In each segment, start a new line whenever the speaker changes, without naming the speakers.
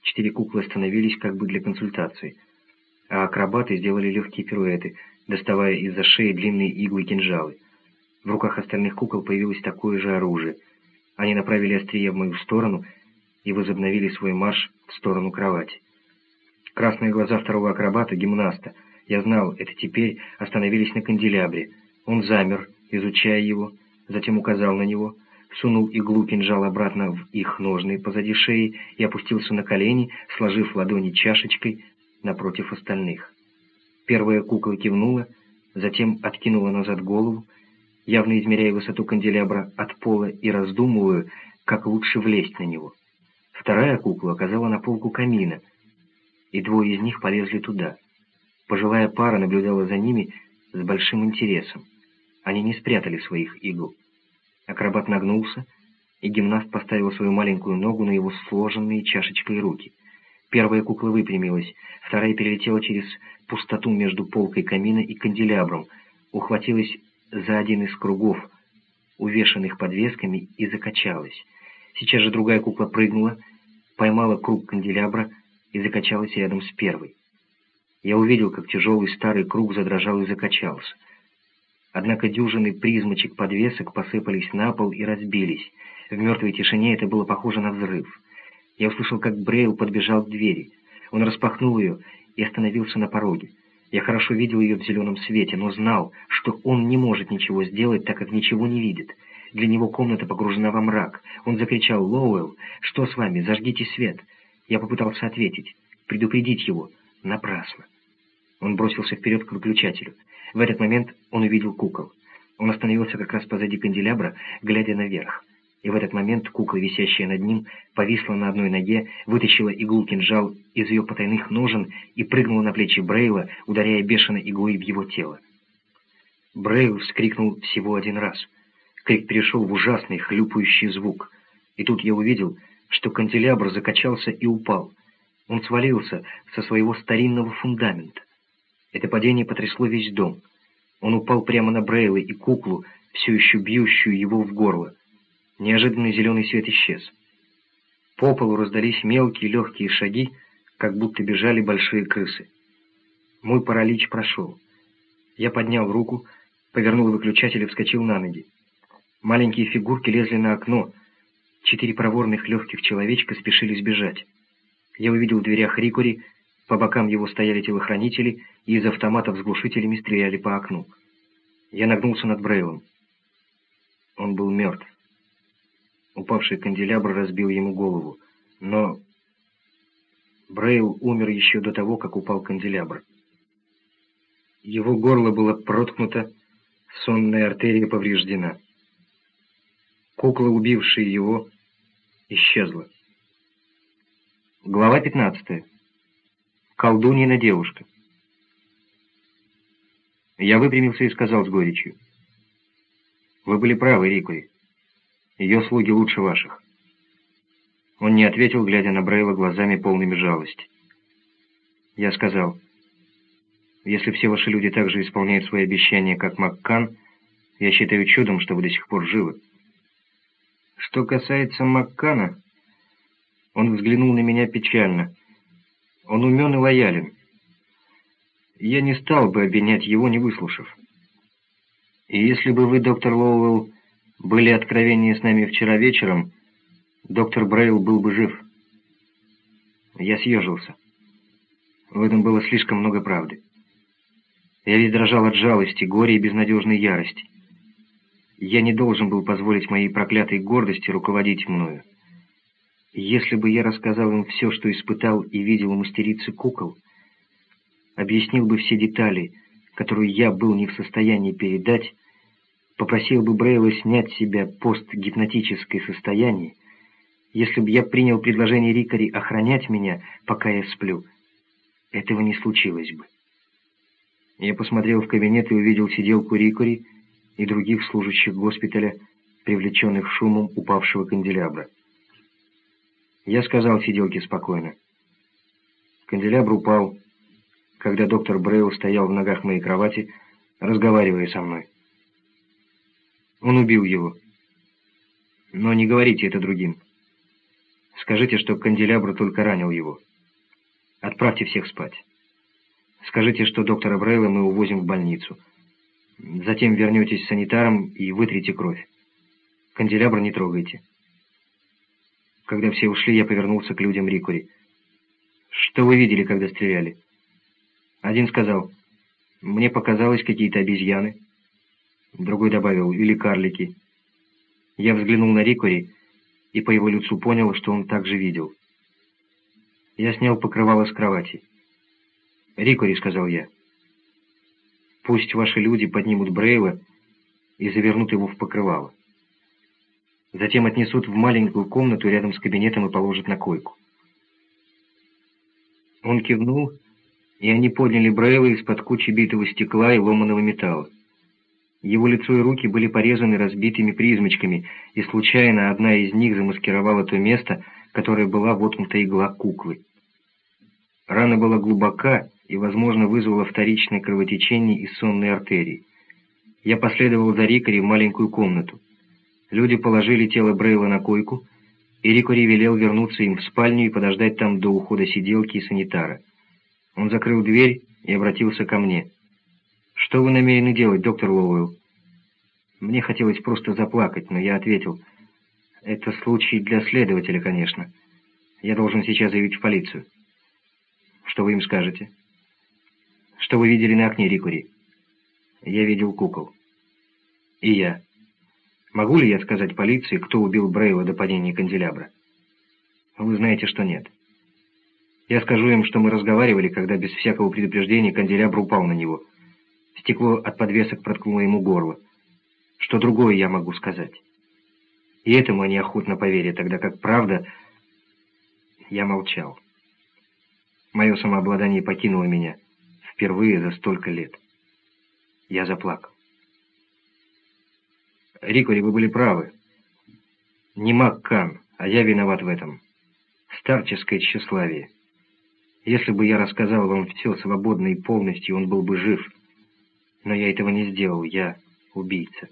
4 куклы остановились как бы для консультации, а акробаты сделали легкие пируэты, доставая из-за шеи длинные иглы и кинжалы. В руках остальных кукол появилось такое же оружие. Они направили острие в мою сторону и возобновили свой марш в сторону кровати. Красные глаза второго акробата, гимнаста, я знал это теперь, остановились на канделябре. Он замер, изучая его, затем указал на него, сунул иглу кинжала обратно в их ножны позади шеи и опустился на колени, сложив ладони чашечкой напротив остальных. Первая кукла кивнула, затем откинула назад голову, явно измеряя высоту канделябра от пола и раздумывая, как лучше влезть на него. Вторая кукла оказала на полку камина, и 2 из них полезли туда. Пожилая пара наблюдала за ними с большим интересом. Они не спрятали своих игл. Акробат нагнулся, и гимнаст поставил свою маленькую ногу на его сложенные чашечкой руки. Первая кукла выпрямилась, вторая перелетела через пустоту между полкой камина и канделябром, ухватилась за один из кругов, увешанных подвесками, и закачалась. Сейчас же другая кукла прыгнула, поймала круг канделябра и закачалась рядом с первой. Я увидел, как тяжелый старый круг задрожал и закачался. Однако дюжины призмочек подвесок посыпались на пол и разбились. В мертвой тишине это было похоже на взрыв. Я услышал, как Брейл подбежал к двери. Он распахнул ее и остановился на пороге. Я хорошо видел ее в зеленом свете, но знал, что он не может ничего сделать, так как ничего не видит. Для него комната погружена во мрак. Он закричал: «Лоуэлл, что с вами? Зажгите свет!» Я попытался ответить, предупредить его. Напрасно. Он бросился вперед к выключателю. В этот момент он увидел кукол. Он остановился как раз позади канделябра, глядя наверх. И в этот момент кукла, висящая над ним, повисла на одной ноге, вытащила иглу-кинжал из ее потайных ножен и прыгнула на плечи Брейла, ударяя бешеной иглой в его тело. Брейл вскрикнул всего один раз. Крик перешел в ужасный хлюпающий звук. И тут я увидел, что канделябр закачался и упал. Он свалился со своего старинного фундамента. Это падение потрясло весь дом. Он упал прямо на Брейла и куклу, все еще бьющую его в горло. Неожиданно зеленый свет исчез. По полу раздались мелкие легкие шаги, как будто бежали большие крысы. Мой паралич прошел. Я поднял руку, повернул выключатель и вскочил на ноги. Маленькие фигурки лезли на окно. 4 проворных легких человечка спешили сбежать. Я увидел в дверях Рикори, по бокам его стояли телохранители, и из автоматов с глушителями стреляли по окну. Я нагнулся над Брейлом. Он был мертв. Упавший канделябр разбил ему голову, но Брейл умер еще до того, как упал канделябр. Его горло было проткнуто, сонная артерия повреждена. Кукла, убившая его, исчезла. Глава 15. Колдуньина девушка. Я выпрямился и сказал с горечью: «Вы были правы, Рикори. Ее слуги лучше ваших». Он не ответил, глядя на Брейла глазами полными жалости. Я сказал: «Если все ваши люди так же исполняют свои обещания, как Маккан, я считаю чудом, что вы до сих пор живы». Что касается Маккана, он взглянул на меня печально. Он умен и лоялен. Я не стал бы обвинять его, не выслушав. И если бы вы, доктор Лоуэлл, были откровеннее с нами вчера вечером, доктор Брейл был бы жив. Я съежился. В этом было слишком много правды. Я весь дрожал от жалости, горя и безнадежной ярости. Я не должен был позволить моей проклятой гордости руководить мною. Если бы я рассказал им все, что испытал и видел у мастерицы кукол, объяснил бы все детали, которые я был не в состоянии передать, попросил бы Брейла снять с себя постгипнотическое состояние, если бы я принял предложение Рикори охранять меня, пока я сплю, этого не случилось бы. Я посмотрел в кабинет и увидел сиделку Рикори и других служащих госпиталя, привлеченных шумом упавшего канделябра. Я сказал сиделке спокойно: «Канделябр упал, когда доктор Брейл стоял в ногах моей кровати, разговаривая со мной. Он убил его. Но не говорите это другим. Скажите, что канделябр только ранил его. Отправьте всех спать. Скажите, что доктора Брейла мы увозим в больницу. Затем вернетесь с санитаром и вытрите кровь. Канделябр не трогайте». Когда все ушли, я повернулся к людям Рикори. «Что вы видели, когда стреляли?» Один сказал: «Мне показалось, какие-то обезьяны». Другой добавил: «Или карлики». Я взглянул на Рикори и по его лицу понял, что он также видел. Я снял покрывало с кровати. «Рикори», — сказал я, — «пусть ваши люди поднимут Брейла и завернут его в покрывало. Затем отнесут в маленькую комнату рядом с кабинетом и положат на койку». Он кивнул, и они подняли Брейла из-под кучи битого стекла и ломаного металла. Его лицо и руки были порезаны разбитыми призмочками, и случайно одна из них замаскировала то место, которое была воткнута игла куклы. Рана была глубока и, возможно, вызвала вторичное кровотечение из сонной артерии. Я последовал за Рикори в маленькую комнату. Люди положили тело Брейла на койку, и Рикори велел вернуться им в спальню и подождать там до ухода сиделки и санитара. Он закрыл дверь и обратился ко мне. «Что вы намерены делать, доктор Лоуэлл?» Мне хотелось просто заплакать, но я ответил: «Это случай для следователя, конечно. Я должен сейчас заявить в полицию». «Что вы им скажете?» «Что вы видели на окне, Рикори?» «Я видел кукол». «И я. Могу ли я сказать полиции, кто убил Брейла до падения канделябра?» «Вы знаете, что нет». «Я скажу им, что мы разговаривали, когда без всякого предупреждения канделябр упал на него. Стекло от подвесок проткнуло ему горло. Что другое я могу сказать?» И этому они охотно поверят, тогда как правда...» Я молчал. Мое самообладание покинуло меня впервые за столько лет. Я заплакал. «Рикори, вы были правы. Не Маккан, а я виноват в этом. Старческое тщеславие. Если бы я рассказал вам все свободно и полностью, он был бы жив. Но я этого не сделал, я убийца».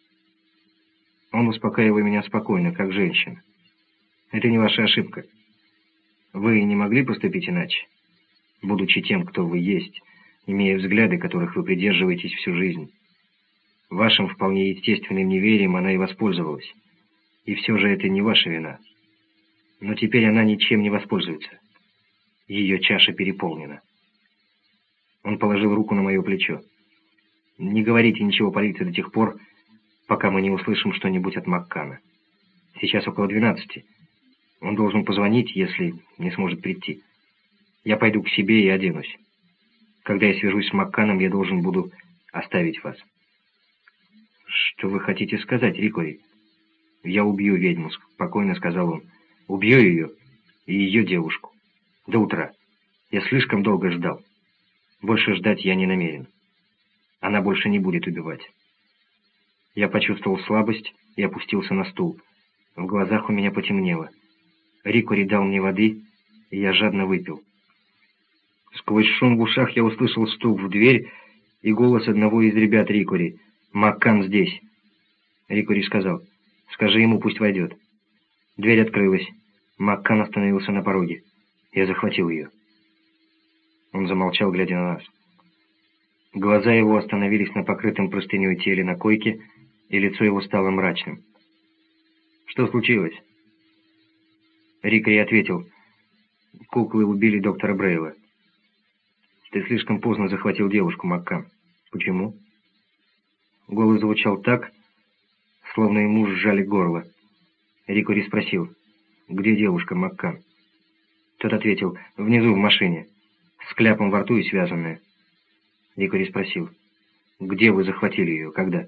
Он успокаивал меня спокойно, как женщина. «Это не ваша ошибка. Вы не могли поступить иначе, будучи тем, кто вы есть, имея взгляды, которых вы придерживаетесь всю жизнь. Вашим вполне естественным неверием она и воспользовалась. И все же это не ваша вина. Но теперь она ничем не воспользуется. Ее чаша переполнена». Он положил руку на мое плечо. «Не говорите ничего полиции до тех пор, пока мы не услышим что-нибудь от Маккана. Сейчас около 12. Он должен позвонить, если не сможет прийти. Я пойду к себе и оденусь. Когда я свяжусь с Макканом, я должен буду оставить вас». «Что вы хотите сказать, Рикори?» «Я убью ведьму», — спокойно сказал он. «Убью ее и ее девушку. До утра. Я слишком долго ждал. Больше ждать я не намерен. Она больше не будет убивать». Я почувствовал слабость и опустился на стул. В глазах у меня потемнело. Рикори дал мне воды, и я жадно выпил. Сквозь шум в ушах я услышал стук в дверь и голос одного из ребят Рикори. «Маккан здесь». Рикори сказал: «Скажи ему, пусть войдет». Дверь открылась. Маккан остановился на пороге. Я захватил ее. Он замолчал, глядя на нас. Глаза его остановились на покрытом простыней теле на койке, и лицо его стало мрачным. «Что случилось?» Рикори ответил: «Куклы убили доктора Брейла». «Ты слишком поздно захватил девушку, Маккан». «Почему?» Голос звучал так, словно ему сжали горло. Рикори спросил: «Где девушка, Маккан?» Тот ответил: «Внизу, в машине, с кляпом во рту и связанная». Рикори спросил: «Где вы захватили ее? Когда?»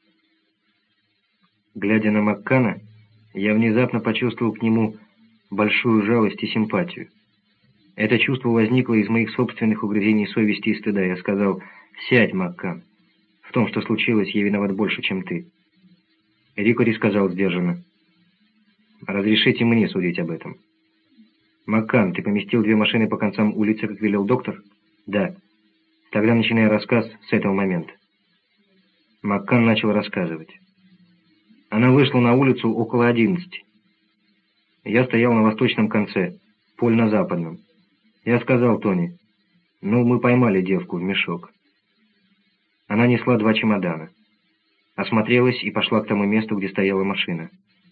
Глядя на Маккана, я внезапно почувствовал к нему большую жалость и симпатию. Это чувство возникло из моих собственных угрызений совести и стыда. Я сказал: «Сядь, Маккан. В том, что случилось, я виноват больше, чем ты». Рикори сказал сдержанно: «Разрешите мне судить об этом». «Маккан, ты поместил 2 машины по концам улицы, как велел доктор?» «Да». «Тогда начинай рассказ с этого момента». Маккан начал рассказывать. Она вышла на улицу около 11. Я стоял на восточном конце, Поль на западном. Я сказал Тони: «Ну, мы поймали девку в мешок». Она несла 2 чемодана. Осмотрелась и пошла к тому месту, где стояла машина.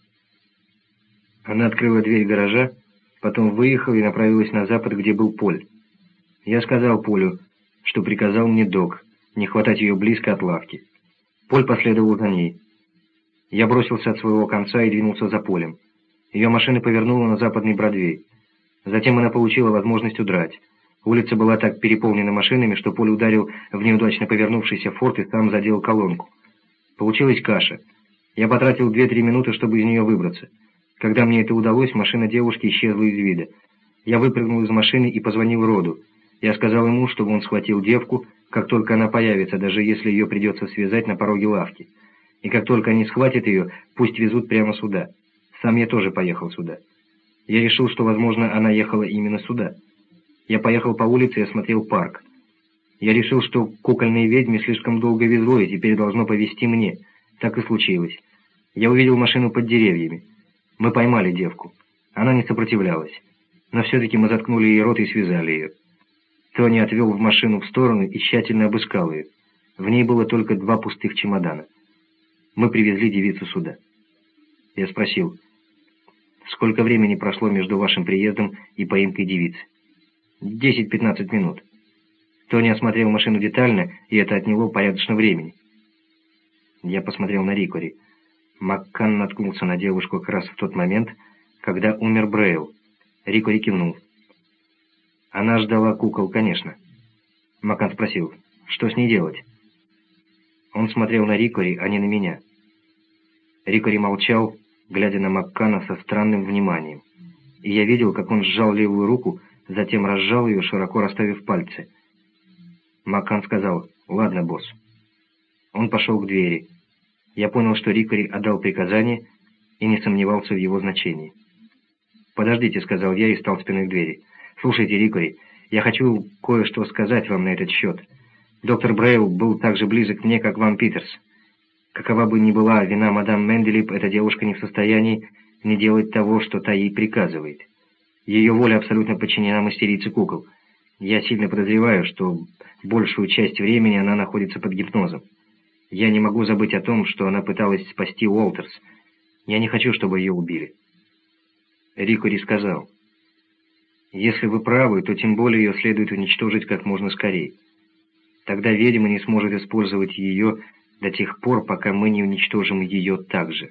Она открыла дверь гаража, потом выехала и направилась на запад, где был Поль. Я сказал Полю, что приказал мне док, не хватать ее близко от лавки. Поль последовал за ней. Я бросился от своего конца и двинулся за Полем. Ее машина повернула на западный Бродвей. Затем она получила возможность удрать. Улица была так переполнена машинами, что Поль ударил в неудачно повернувшийся форт и сам задел колонку. Получилась каша. Я потратил 2-3 минуты, чтобы из нее выбраться. Когда мне это удалось, машина девушки исчезла из вида. Я выпрыгнул из машины и позвонил Роду. Я сказал ему, чтобы он схватил девку, как только она появится, даже если ее придется связать на пороге лавки. И как только они схватят ее, пусть везут прямо сюда. Сам я тоже поехал сюда. Я решил, что, возможно, она ехала именно сюда. Я поехал по улице и осмотрел парк. Я решил, что кукольной ведьме слишком долго везло, и теперь должно повезти мне. Так и случилось. Я увидел машину под деревьями. Мы поймали девку. Она не сопротивлялась. Но все-таки мы заткнули ей рот и связали ее. Тони отвел в машину в сторону и тщательно обыскал ее. В ней было только 2 пустых чемодана. Мы привезли девицу сюда. Я спросил: «Сколько времени прошло между вашим приездом и поимкой девицы?» 10-15 минут. Тони осмотрел машину детально, и это отняло порядочно времени. Я посмотрел на Рикори. Маккан наткнулся на девушку как раз в тот момент, когда умер Брейл. Рикори кивнул. Она ждала кукол, конечно. Маккан спросил: «Что с ней делать?» Он смотрел на Рикори, а не на меня. Рикори молчал, глядя на Маккана со странным вниманием. И я видел, как он сжал левую руку, затем разжал ее, широко расставив пальцы. Маккан сказал: «Ладно, босс». Он пошел к двери. Я понял, что Рикори отдал приказание и не сомневался в его значении. «Подождите», — сказал я и стал спиной к двери. «Слушайте, Рикори, я хочу кое-что сказать вам на этот счет. Доктор Брейл был так же близок мне, как вам Питерс. Какова бы ни была вина мадам Менделип, эта девушка не в состоянии не делать того, что та ей приказывает. Ее воля абсолютно подчинена мастерице кукол. Я сильно подозреваю, что большую часть времени она находится под гипнозом. Я не могу забыть о том, что она пыталась спасти Уолтерс. Я не хочу, чтобы ее убили». Рикори сказал: «Если вы правы, то тем более ее следует уничтожить как можно скорее. Тогда ведьма не сможет использовать ее до тех пор, пока мы не уничтожим ее также.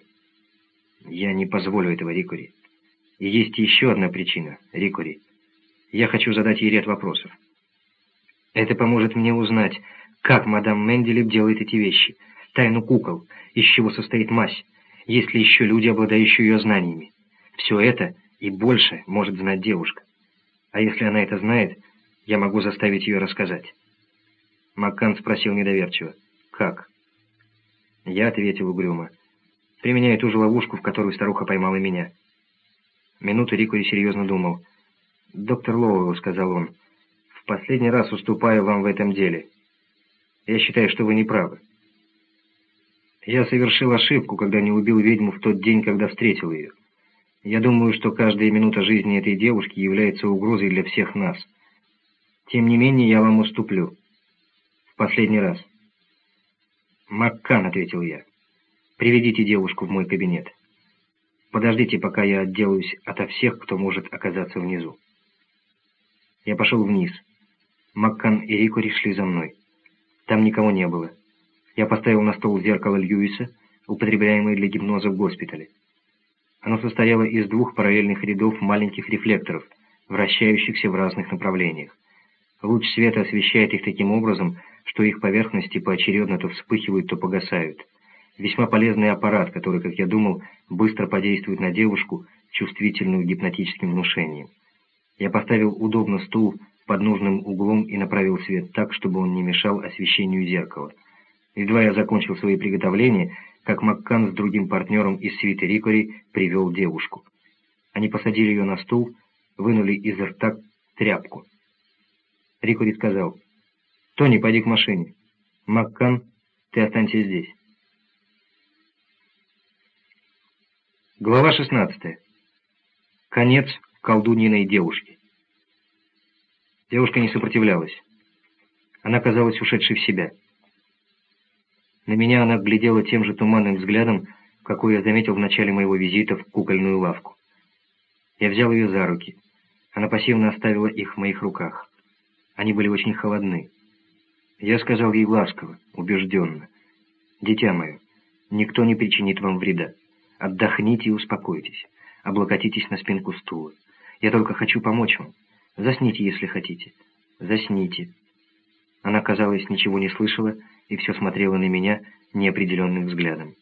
Я не позволю этого, Рикори. И есть еще одна причина, Рикори. Я хочу задать ей ряд вопросов. Это поможет мне узнать, как мадам Менделип делает эти вещи, тайну кукол, из чего состоит мазь, есть ли еще люди, обладающие ее знаниями. Все это и больше может знать девушка. А если она это знает, я могу заставить ее рассказать». Маккан спросил недоверчиво: «Как?» Я ответил угрюмо: «Применяя ту же ловушку, в которую старуха поймала меня». Минуту Рикори серьезно думал. «Доктор Лоуэлл», — сказал он, — «в последний раз уступаю вам в этом деле. Я считаю, что вы не правы. Я совершил ошибку, когда не убил ведьму в тот день, когда встретил ее. Я думаю, что каждая минута жизни этой девушки является угрозой для всех нас. Тем не менее, я вам уступлю. В последний раз». «Маккан», — ответил я, — «приведите девушку в мой кабинет. Подождите, пока я отделаюсь ото всех, кто может оказаться внизу». Я пошел вниз. Маккан и Рикори шли за мной. Там никого не было. Я поставил на стол зеркало Льюиса, употребляемое для гипноза в госпитале. Оно состояло из 2 параллельных рядов маленьких рефлекторов, вращающихся в разных направлениях. Луч света освещает их таким образом, что их поверхности поочередно то вспыхивают, то погасают. Весьма полезный аппарат, который, как я думал, быстро подействует на девушку, чувствительную гипнотическим внушением. Я поставил удобно стул под нужным углом и направил свет так, чтобы он не мешал освещению зеркала. Едва я закончил свои приготовления, как Маккан с другим партнером из свиты Рикори привел девушку. Они посадили ее на стул, вынули из рта тряпку. Рикори сказал: «Тони, пойди к машине. Маккан, ты останься здесь». Глава 16. Конец колдуньиной девушки. Девушка не сопротивлялась. Она казалась ушедшей в себя. На меня она глядела тем же туманным взглядом, какой я заметил в начале моего визита в кукольную лавку. Я взял ее за руки. Она пассивно оставила их в моих руках. Они были очень холодны. Я сказал ей ласково, убежденно: «Дитя мое, никто не причинит вам вреда. Отдохните и успокойтесь. Облокотитесь на спинку стула. Я только хочу помочь вам. Засните, если хотите. Засните». Она, казалось, ничего не слышала и все смотрела на меня неопределенным взглядом.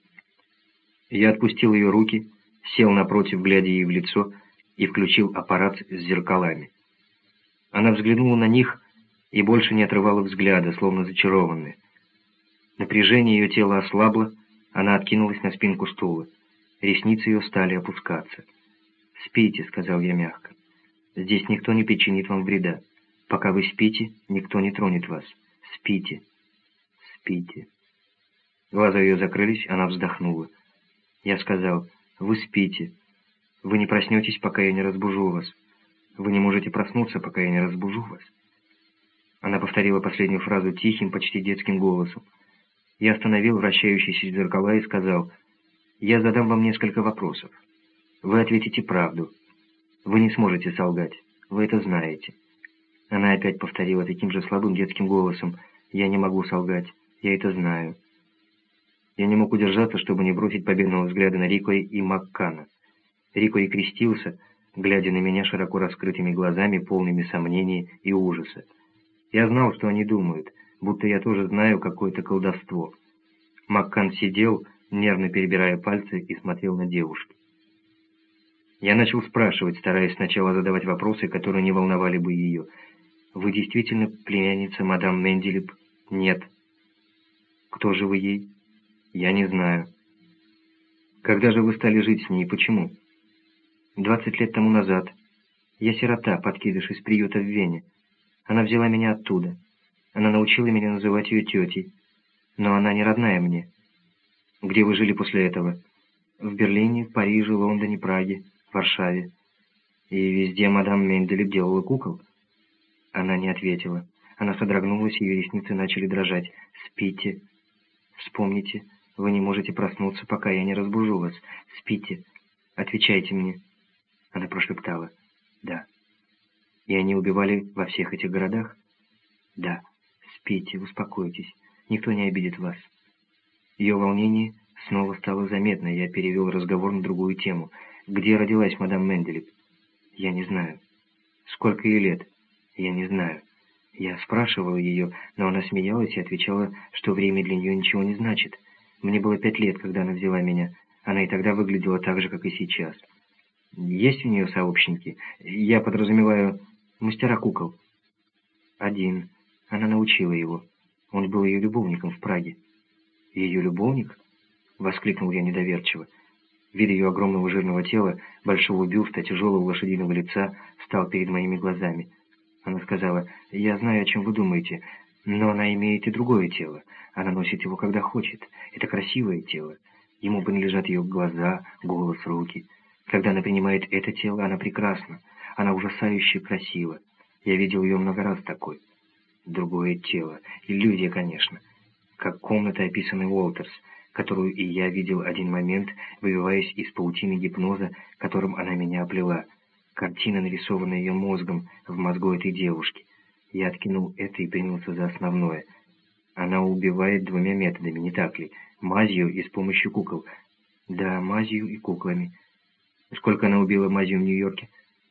Я отпустил ее руки, сел напротив, глядя ей в лицо, и включил аппарат с зеркалами. Она взглянула на них и больше не отрывала взгляда, словно зачарованная. Напряжение ее тела ослабло, она откинулась на спинку стула. Ресницы ее стали опускаться. «Спите», — сказал я мягко. «Здесь никто не причинит вам вреда. Пока вы спите, никто не тронет вас. Спите, спите». Глаза ее закрылись, она вздохнула. Я сказал: «Вы спите. Вы не проснетесь, пока я не разбужу вас. Вы не можете проснуться, пока я не разбужу вас». Она повторила последнюю фразу тихим, почти детским голосом. Я остановил вращающиеся зеркала и сказал: «Я задам вам несколько вопросов. Вы ответите правду. Вы не сможете солгать. Вы это знаете». Она опять повторила таким же слабым детским голосом: «Я не могу солгать. Я это знаю». Я не мог удержаться, чтобы не бросить победного взгляда на Рикои и Маккана. Рикои крестился, глядя на меня широко раскрытыми глазами, полными сомнений и ужаса. Я знал, что они думают, будто я тоже знаю какое-то колдовство. Маккан сидел, нервно перебирая пальцы, и смотрел на девушку. Я начал спрашивать, стараясь сначала задавать вопросы, которые не волновали бы ее. «Вы действительно племянница мадам Менделеб?» «Нет». «Кто же вы ей?» «Я не знаю». «Когда же вы стали жить с ней? Почему?» 20 лет тому назад. Я сирота, подкидыш из приюта в Вене. Она взяла меня оттуда. Она научила меня называть ее тетей. Но она не родная мне». «Где вы жили после этого?» «В Берлине, в Париже, Лондоне, Праге, Варшаве». «И везде мадам Менделеб делала кукол?» Она не ответила. Она содрогнулась, ее ресницы начали дрожать. «Спите. Вспомните, вы не можете проснуться, пока я не разбужу вас. Спите. Отвечайте мне». Она прошептала: «Да». «И они убивали во всех этих городах?» «Да. Спите, успокойтесь. Никто не обидит вас». Ее волнение снова стало заметно, я перевел разговор на другую тему. «Где родилась мадам Менделеб?» «Я не знаю». «Сколько ей лет?» «Я не знаю». Я спрашивал ее, но она смеялась и отвечала, что время для нее ничего не значит. Мне было 5 лет, когда она взяла меня. Она и тогда выглядела так же, как и сейчас. Есть у нее сообщники? Я подразумеваю, мастера кукол. Один. Она научила его. Он был ее любовником в Праге. Ее любовник? Воскликнул я недоверчиво. Вид ее огромного жирного тела, большого бюста, тяжелого лошадиного лица стал перед моими глазами. Она сказала: «Я знаю, о чем вы думаете, но она имеет и другое тело. Она носит его, когда хочет. Это красивое тело. Ему принадлежат ее глаза, голос, руки. Когда она принимает это тело, она прекрасна. Она ужасающе красива. Я видел ее много раз такой. Другое тело. Иллюзия, конечно. Как комната, описанная Уолтерс, которую и я видел один момент, выбиваясь из паутины гипноза, которым она меня оплела. Картина, нарисованная ее мозгом, в мозгу этой девушки. Я откинул это и принялся за основное. Она убивает 2 методами, не так ли? Мазью и с помощью кукол. Да, мазью и куклами. Сколько она убила мазью в Нью-Йорке?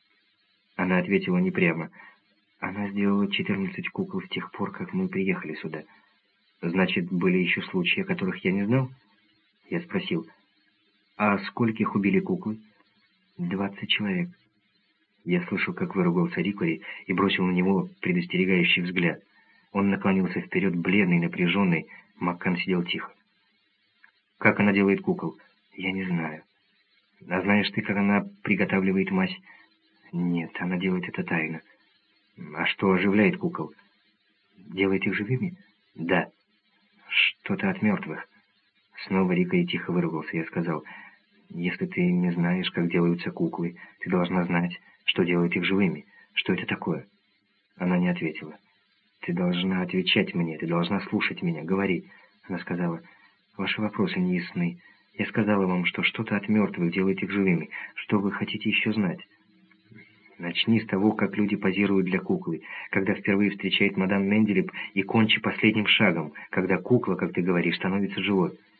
Она ответила не прямо. Она сделала 14 кукол с тех пор, как мы приехали сюда. Значит, были еще случаи, о которых я не знал? Я спросил: «А скольких убили куклы?» 20 человек. Я слышал, как выругался Рикори и бросил на него предостерегающий взгляд. Он наклонился вперед, бледный, напряженный. Маккан сидел тихо. «Как она делает кукол?» «Я не знаю». «А знаешь ты, как она приготавливает мазь?» «Нет, она делает это тайно». «А что оживляет кукол?» «Делает их живыми?» «Да». «Что-то от мертвых». Снова Рикори тихо выругался. Я сказал: Если ты не знаешь, как делаются куклы, ты должна знать, что делает их живыми. Что это такое?» Она не ответила. «Ты должна отвечать мне, ты должна слушать меня. Говори». Она сказала: «Ваши вопросы не ясны. Я сказала вам, что что-то от мертвых делает их живыми. Что вы хотите еще знать?» «Начни с того, как люди позируют для куклы, когда впервые встречает мадам Менделеб, и кончи последним шагом, когда кукла, как ты говоришь, становится живой».